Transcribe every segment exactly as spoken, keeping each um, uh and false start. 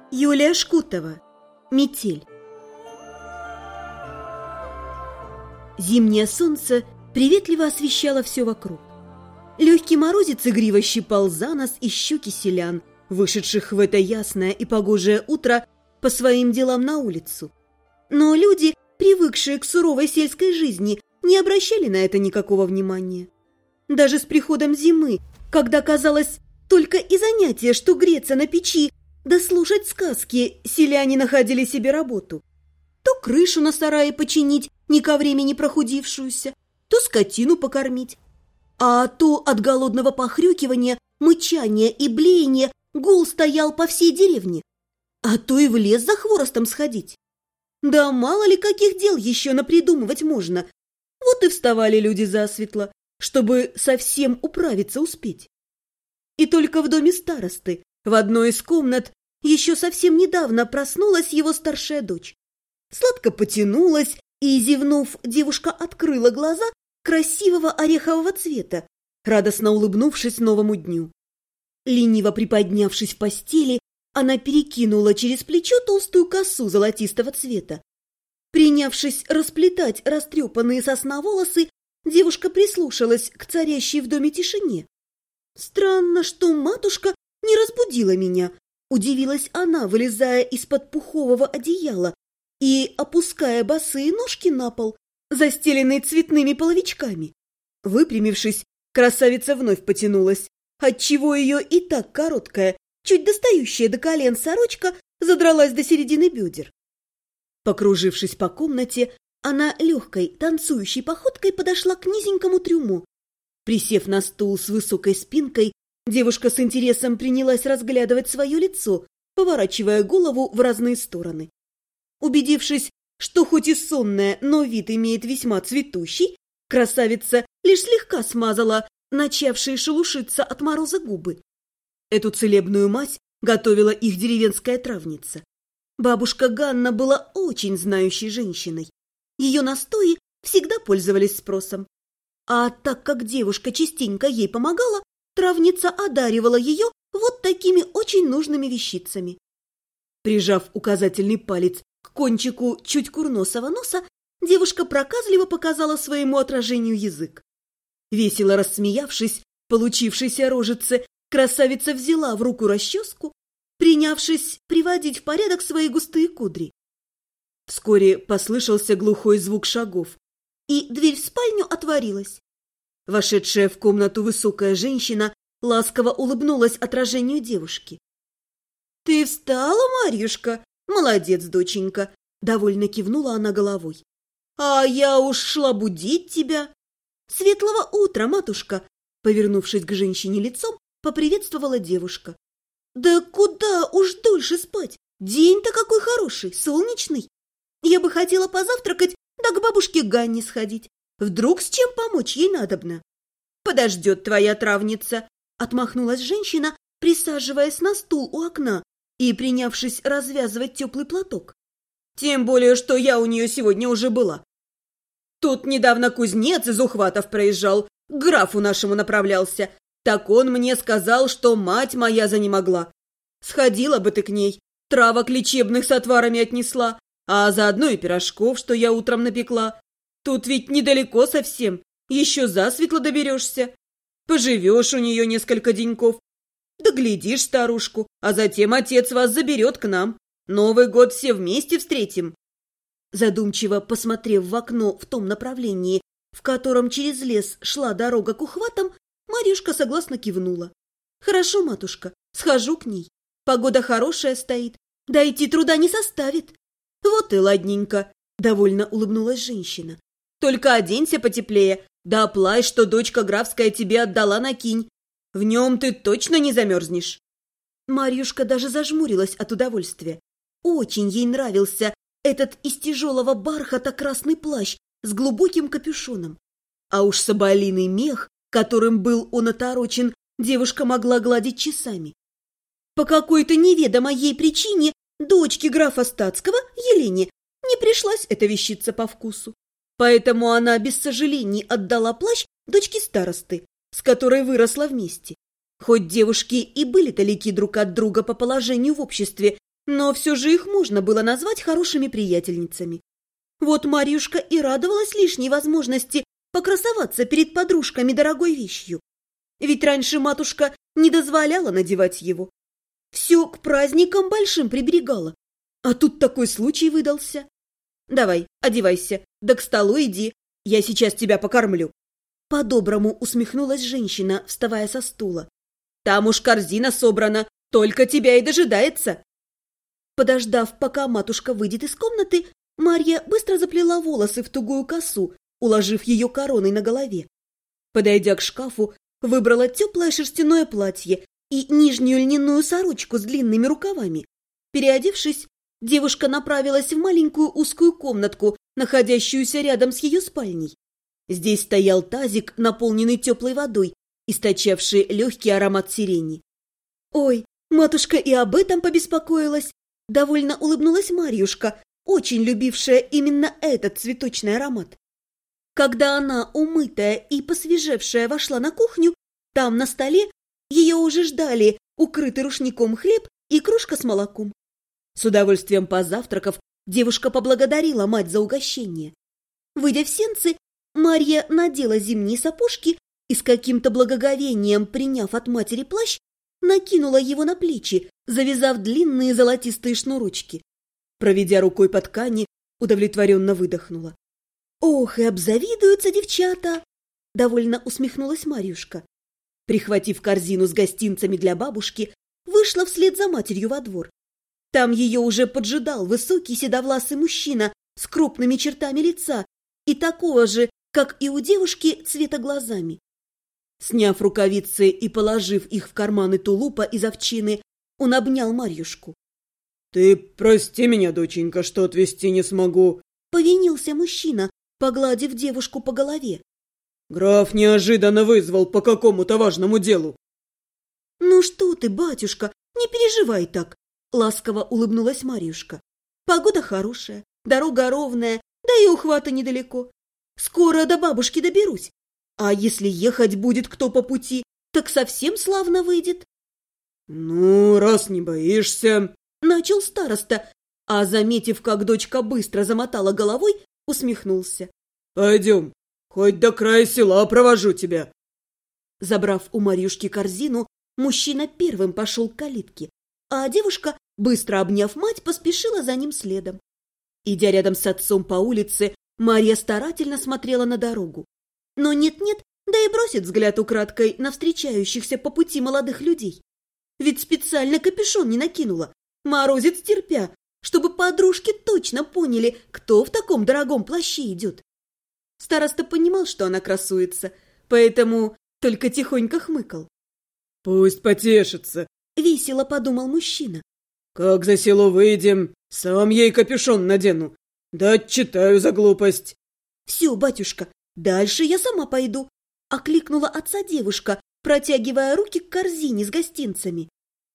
Юлия Шкутова. Метель. Зимнее солнце приветливо освещало все вокруг. Легкий морозец игриво щипал за нос и щеки селян, вышедших в это ясное и погожее утро по своим делам на улицу. Но люди, привыкшие к суровой сельской жизни, не обращали на это никакого внимания. Даже с приходом зимы, когда казалось только и занятие, что греться на печи, да слушать сказки, селяне находили себе работу. То крышу на сарае починить, ни ко времени прохудившуюся, то скотину покормить. А то от голодного похрюкивания, мычания и блеяния гул стоял по всей деревне. А то и в лес за хворостом сходить. Да мало ли каких дел еще напридумывать можно. Вот и вставали люди засветло, чтобы совсем управиться успеть. И только в доме старосты, в одной из комнат, еще совсем недавно проснулась его старшая дочь. Сладко потянулась, и, зевнув, девушка открыла глаза красивого орехового цвета, радостно улыбнувшись новому дню. Лениво приподнявшись в постели, она перекинула через плечо толстую косу золотистого цвета. Принявшись расплетать растрепанные сосна волосы, девушка прислушалась к царящей в доме тишине. «Странно, что матушка не разбудила меня», — удивилась она, вылезая из-под пухового одеяла и опуская босые ножки на пол, застеленный цветными половичками. Выпрямившись, красавица вновь потянулась, отчего ее и так короткая, чуть достающая до колен сорочка задралась до середины бедер. Покружившись по комнате, она легкой, танцующей походкой подошла к низенькому трюму. Присев на стул с высокой спинкой, девушка с интересом принялась разглядывать свое лицо, поворачивая голову в разные стороны. Убедившись, что хоть и сонная, но вид имеет весьма цветущий, красавица лишь слегка смазала начавшие шелушиться от мороза губы. Эту целебную мазь готовила их деревенская травница. Бабушка Ганна была очень знающей женщиной. Ее настои всегда пользовались спросом. А так как девушка частенько ей помогала, травница одаривала ее вот такими очень нужными вещицами. Прижав указательный палец к кончику чуть курносого носа, девушка проказливо показала своему отражению язык. Весело рассмеявшись получившейся рожице, красавица взяла в руку расческу, принявшись приводить в порядок свои густые кудри. Вскоре послышался глухой звук шагов, и дверь в спальню отворилась. Вошедшая в комнату высокая женщина ласково улыбнулась отражению девушки. «Ты встала, Марьюшка? Молодец, доченька!» — довольно кивнула она головой. «А я уж шла будить тебя!» «Светлого утра, матушка!» — повернувшись к женщине лицом, поприветствовала девушка. «Да куда уж дольше спать? День-то какой хороший, солнечный! Я бы хотела позавтракать, да к бабушке Ганне сходить. Вдруг с чем помочь ей надобно?» «Подождет твоя травница!» — отмахнулась женщина, присаживаясь на стул у окна и принявшись развязывать теплый платок. «Тем более, что я у нее сегодня уже была. Тут недавно кузнец из Ухватов проезжал, к графу нашему направлялся. Так он мне сказал, что мать моя занемогла. Сходила бы ты к ней, травок лечебных с отварами отнесла, а заодно и пирожков, что я утром напекла. Тут ведь недалеко совсем, еще засветло доберешься. Поживешь у нее несколько деньков. Да глядишь старушку, а затем отец вас заберет к нам. Новый год все вместе встретим». Задумчиво посмотрев в окно в том направлении, в котором через лес шла дорога к Ухватам, Марьюшка согласно кивнула. «Хорошо, матушка, схожу к ней. Погода хорошая стоит, да идти труда не составит». «Вот и ладненько», — довольно улыбнулась женщина. «Только оденься потеплее, да плащ, что дочка графская тебе отдала, накинь. В нем ты точно не замерзнешь». Марьюшка даже зажмурилась от удовольствия. Очень ей нравился этот из тяжелого бархата красный плащ с глубоким капюшоном. А уж соболиный мех, которым был он оторочен, девушка могла гладить часами. По какой-то неведомой ей причине дочке графа Статского, Елене, не пришлась эта вещица по вкусу. Поэтому она без сожалений отдала плащ дочке старосты, с которой выросла вместе. Хоть девушки и были далеки друг от друга по положению в обществе, но все же их можно было назвать хорошими приятельницами. Вот Марьюшка и радовалась лишней возможности покрасоваться перед подружками дорогой вещью. Ведь раньше матушка не дозволяла надевать его. Все к праздникам большим приберегала. А тут такой случай выдался. Давай, одевайся, да к столу иди, я сейчас тебя покормлю. По-доброму усмехнулась женщина, вставая со стула. Там уж корзина собрана, только тебя и дожидается. Подождав, пока матушка выйдет из комнаты, Марья быстро заплела волосы в тугую косу, уложив ее короной на голове. Подойдя к шкафу, выбрала теплое шерстяное платье и нижнюю льняную сорочку с длинными рукавами. Переодевшись, девушка направилась в маленькую узкую комнатку, находящуюся рядом с ее спальней. Здесь стоял тазик, наполненный теплой водой, источавший легкий аромат сирени. «Ой, матушка и об этом побеспокоилась!» Довольно улыбнулась Марьюшка, очень любившая именно этот цветочный аромат. Когда она, умытая и посвежевшая, вошла на кухню, там на столе ее уже ждали укрытый рушником хлеб и кружка с молоком. С удовольствием позавтракав, девушка поблагодарила мать за угощение. Выйдя в сенцы, Марья надела зимние сапожки и с каким-то благоговением, приняв от матери плащ, накинула его на плечи, завязав длинные золотистые шнурочки. Проведя рукой по ткани, удовлетворенно выдохнула. «Ох, и обзавидуются девчата!» — довольно усмехнулась Марьюшка. Прихватив корзину с гостинцами для бабушки, вышла вслед за матерью во двор. Там ее уже поджидал высокий седовласый мужчина с крупными чертами лица и такого же, как и у девушки, цвета глазами. Сняв рукавицы и положив их в карманы тулупа из овчины, он обнял Марьюшку. «Ты прости меня, доченька, что отвезти не смогу», — повинился мужчина, погладив девушку по голове. «Граф неожиданно вызвал по какому-то важному делу». «Ну что ты, батюшка, не переживай так», — ласково улыбнулась Марьюшка. «Погода хорошая, дорога ровная, да и ухвата недалеко. Скоро до бабушки доберусь. А если ехать будет кто по пути, так совсем славно выйдет». «Ну, раз не боишься», — начал староста, а, заметив, как дочка быстро замотала головой, усмехнулся. «Пойдем, хоть до края села провожу тебя». Забрав у Марьюшки корзину, мужчина первым пошел к калитке, а девушка, быстро обняв мать, поспешила за ним следом. Идя рядом с отцом по улице, Марья старательно смотрела на дорогу. Но нет-нет, да и бросит взгляд украдкой на встречающихся по пути молодых людей. Ведь специально капюшон не накинула, морозец терпя, чтобы подружки точно поняли, кто в таком дорогом плаще идет. Староста понимал, что она красуется, поэтому только тихонько хмыкал. «Пусть потешится», — весело подумал мужчина. «Как за село выйдем, сам ей капюшон надену, да отчитаю за глупость». «Все, батюшка, дальше я сама пойду», — окликнула отца девушка, протягивая руки к корзине с гостинцами.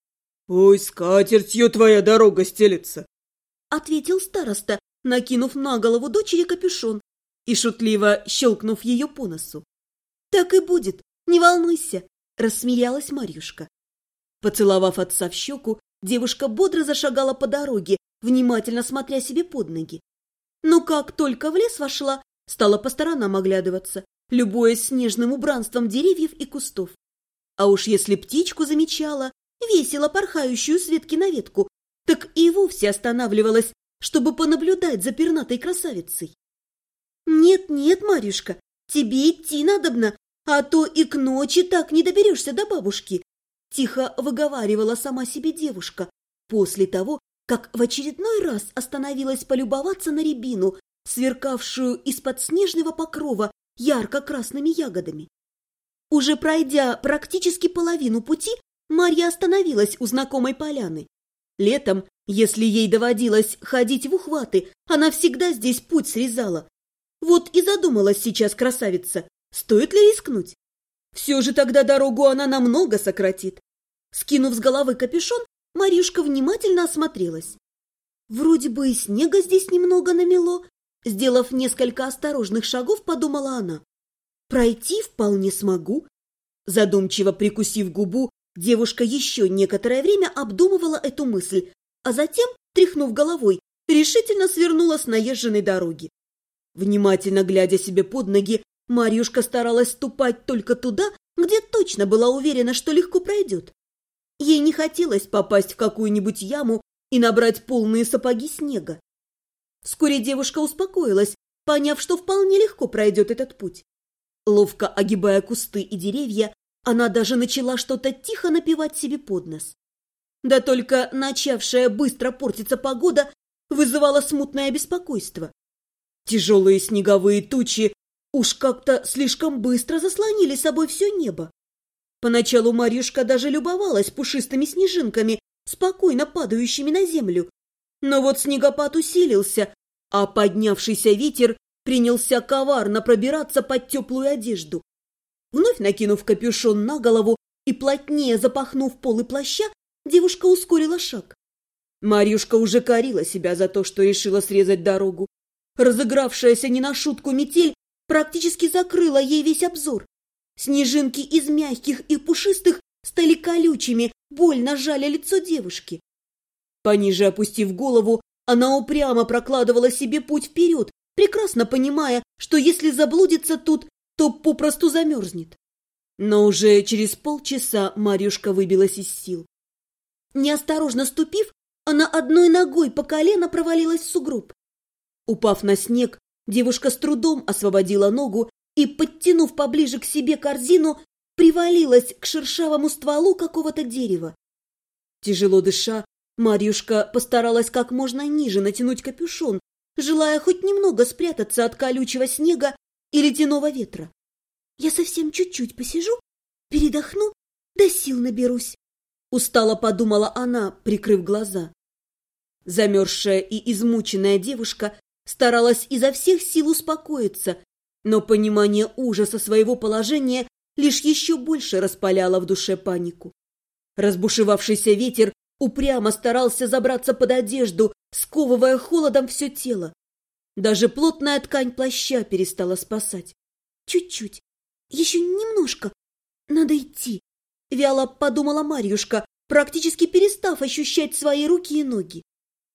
«Пусть скатертью твоя дорога стелется», — ответил староста, накинув на голову дочери капюшон и шутливо щелкнув ее по носу. «Так и будет, не волнуйся», — рассмеялась Марьюшка. Поцеловав отца в щеку, девушка бодро зашагала по дороге, внимательно смотря себе под ноги. Но как только в лес вошла, стала по сторонам оглядываться, любуясь снежным убранством деревьев и кустов. А уж если птичку замечала, весело порхающую с ветки на ветку, так и вовсе останавливалась, чтобы понаблюдать за пернатой красавицей. «Нет-нет, Марьюшка, тебе идти надобно, а то и к ночи так не доберешься до бабушки», тихо выговаривала сама себе девушка, после того, как в очередной раз остановилась полюбоваться на рябину, сверкавшую из-под снежного покрова ярко-красными ягодами. Уже пройдя практически половину пути, Марья остановилась у знакомой поляны. Летом, если ей доводилось ходить в ухваты, она всегда здесь путь срезала. Вот и задумалась сейчас красавица, стоит ли рискнуть. Все же тогда дорогу она намного сократит. Скинув с головы капюшон, Марьюшка внимательно осмотрелась. Вроде бы и снега здесь немного намело. Сделав несколько осторожных шагов, подумала она. Пройти вполне смогу. Задумчиво прикусив губу, девушка еще некоторое время обдумывала эту мысль, а затем, тряхнув головой, решительно свернула с наезженной дороги. Внимательно глядя себе под ноги, Марьюшка старалась ступать только туда, где точно была уверена, что легко пройдет. Ей не хотелось попасть в какую-нибудь яму и набрать полные сапоги снега. Вскоре девушка успокоилась, поняв, что вполне легко пройдет этот путь. Ловко огибая кусты и деревья, она даже начала что-то тихо напевать себе под нос. Да только начавшая быстро портиться погода вызывала смутное беспокойство. Тяжелые снеговые тучи уж как-то слишком быстро заслонили собой все небо. Поначалу Марьюшка даже любовалась пушистыми снежинками, спокойно падающими на землю. Но вот снегопад усилился, а поднявшийся ветер принялся коварно пробираться под теплую одежду. Вновь накинув капюшон на голову и плотнее запахнув полы плаща, девушка ускорила шаг. Марьюшка уже корила себя за то, что решила срезать дорогу. Разыгравшаяся не на шутку метель практически закрыла ей весь обзор. Снежинки из мягких и пушистых стали колючими, больно жали лицо девушки. Пониже опустив голову, она упрямо прокладывала себе путь вперед, прекрасно понимая, что если заблудится тут, то попросту замерзнет. Но уже через полчаса Марьюшка выбилась из сил. Неосторожно ступив, она одной ногой по колено провалилась в сугроб. Упав на снег, девушка с трудом освободила ногу и, подтянув поближе к себе корзину, привалилась к шершавому стволу какого-то дерева. Тяжело дыша, Марьюшка постаралась как можно ниже натянуть капюшон, желая хоть немного спрятаться от колючего снега и ледяного ветра. «Я совсем чуть-чуть посижу, передохну, да сил наберусь», — устало подумала она, прикрыв глаза. Замерзшая и измученная девушка старалась изо всех сил успокоиться, но понимание ужаса своего положения лишь еще больше распаляло в душе панику. Разбушевавшийся ветер упрямо старался забраться под одежду, сковывая холодом все тело. Даже плотная ткань плаща перестала спасать. «Чуть-чуть, еще немножко, надо идти», — вяло подумала Марьюшка, практически перестав ощущать свои руки и ноги.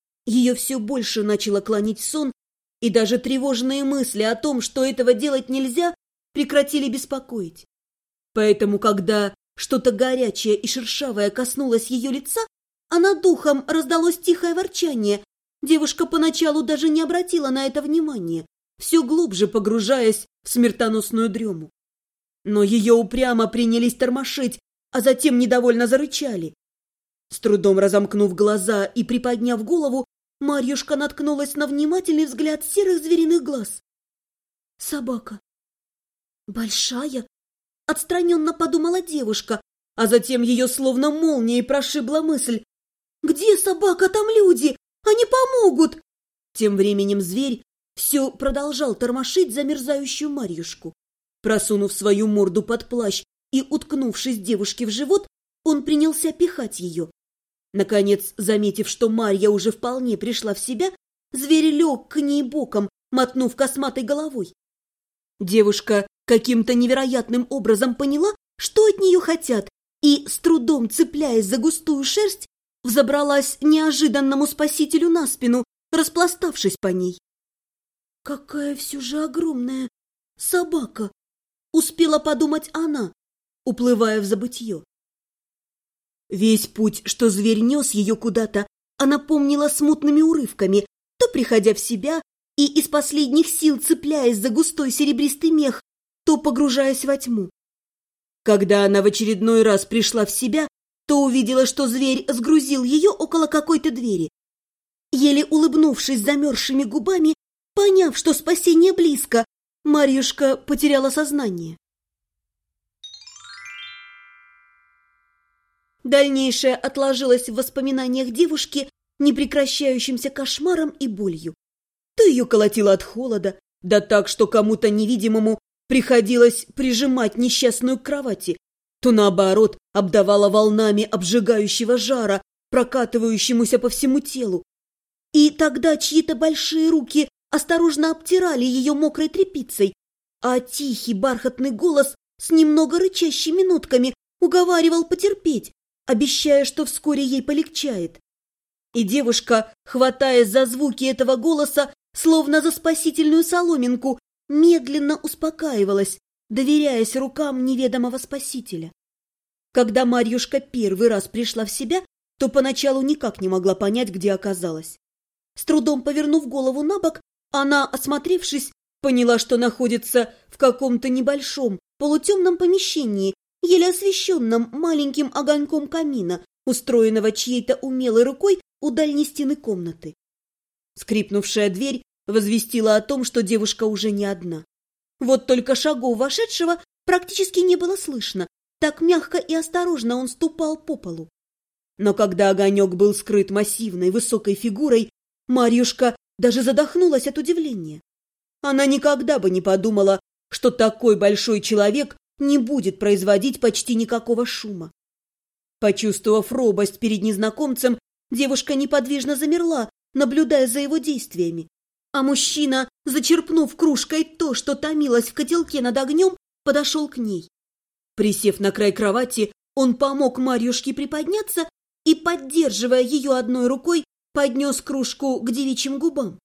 Ее все больше начало клонить в сон, и даже тревожные мысли о том, что этого делать нельзя, прекратили беспокоить. Поэтому, когда что-то горячее и шершавое коснулось ее лица, а над духом раздалось тихое ворчание, девушка поначалу даже не обратила на это внимания, все глубже погружаясь в смертоносную дрему. Но ее упрямо принялись тормошить, а затем недовольно зарычали. С трудом разомкнув глаза и приподняв голову, Марьюшка наткнулась на внимательный взгляд серых звериных глаз. «Собака. Большая?» — отстраненно подумала девушка, а затем ее словно молнией прошибла мысль. «Где собака, там люди! Они помогут!» Тем временем зверь все продолжал тормошить замерзающую Марьюшку. Просунув свою морду под плащ и уткнувшись девушке в живот, он принялся пихать ее. Наконец, заметив, что Марья уже вполне пришла в себя, зверь лег к ней боком, мотнув косматой головой. Девушка каким-то невероятным образом поняла, что от нее хотят, и, с трудом цепляясь за густую шерсть, взобралась неожиданному спасителю на спину, распластавшись по ней. «Какая все же огромная собака!» — успела подумать она, уплывая в забытье. Весь путь, что зверь нес ее куда-то, она помнила смутными урывками, то приходя в себя и из последних сил цепляясь за густой серебристый мех, то погружаясь во тьму. Когда она в очередной раз пришла в себя, то увидела, что зверь сгрузил ее около какой-то двери. Еле улыбнувшись замерзшими губами, поняв, что спасение близко, Марьюшка потеряла сознание. Дальнейшее отложилось в воспоминаниях девушки непрекращающимся кошмаром и болью. То ее колотило от холода, да так, что кому-то невидимому приходилось прижимать несчастную к кровати, то наоборот обдавало волнами обжигающего жара, прокатывающемуся по всему телу. И тогда чьи-то большие руки осторожно обтирали ее мокрой тряпицей, а тихий бархатный голос с немного рычащими нотками уговаривал потерпеть, обещая, что вскоре ей полегчает. И девушка, хватаясь за звуки этого голоса, словно за спасительную соломинку, медленно успокаивалась, доверяясь рукам неведомого спасителя. Когда Марьюшка первый раз пришла в себя, то поначалу никак не могла понять, где оказалась. С трудом повернув голову на бок, она, осмотревшись, поняла, что находится в каком-то небольшом полутемном помещении, еле освещенном маленьким огоньком камина, устроенного чьей-то умелой рукой у дальней стены комнаты. Скрипнувшая дверь возвестила о том, что девушка уже не одна. Вот только шагов вошедшего практически не было слышно, так мягко и осторожно он ступал по полу. Но когда огонек был скрыт массивной высокой фигурой, Марьюшка даже задохнулась от удивления. Она никогда бы не подумала, что такой большой человек не будет производить почти никакого шума. Почувствовав робость перед незнакомцем, девушка неподвижно замерла, наблюдая за его действиями. А мужчина, зачерпнув кружкой то, что томилось в котелке над огнем, подошел к ней. Присев на край кровати, он помог Марьюшке приподняться и, поддерживая ее одной рукой, поднес кружку к девичьим губам.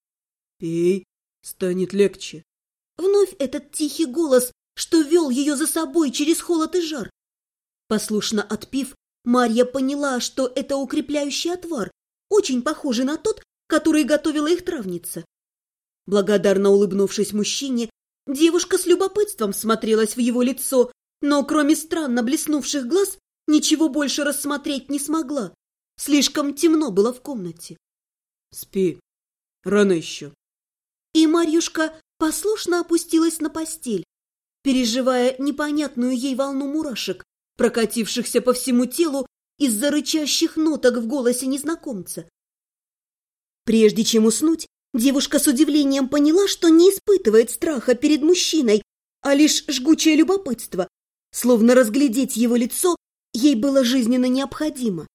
«Пей, станет легче». Вновь этот тихий голос, что вел ее за собой через холод и жар. Послушно отпив, Марья поняла, что это укрепляющий отвар, очень похожий на тот, который готовила их травница. Благодарно улыбнувшись мужчине, девушка с любопытством смотрелась в его лицо, но кроме странно блеснувших глаз ничего больше рассмотреть не смогла. Слишком темно было в комнате. «Спи, рано еще». И Марьюшка послушно опустилась на постель, переживая непонятную ей волну мурашек, прокатившихся по всему телу из-за рычащих ноток в голосе незнакомца. Прежде чем уснуть, девушка с удивлением поняла, что не испытывает страха перед мужчиной, а лишь жгучее любопытство, словно разглядеть его лицо ей было жизненно необходимо.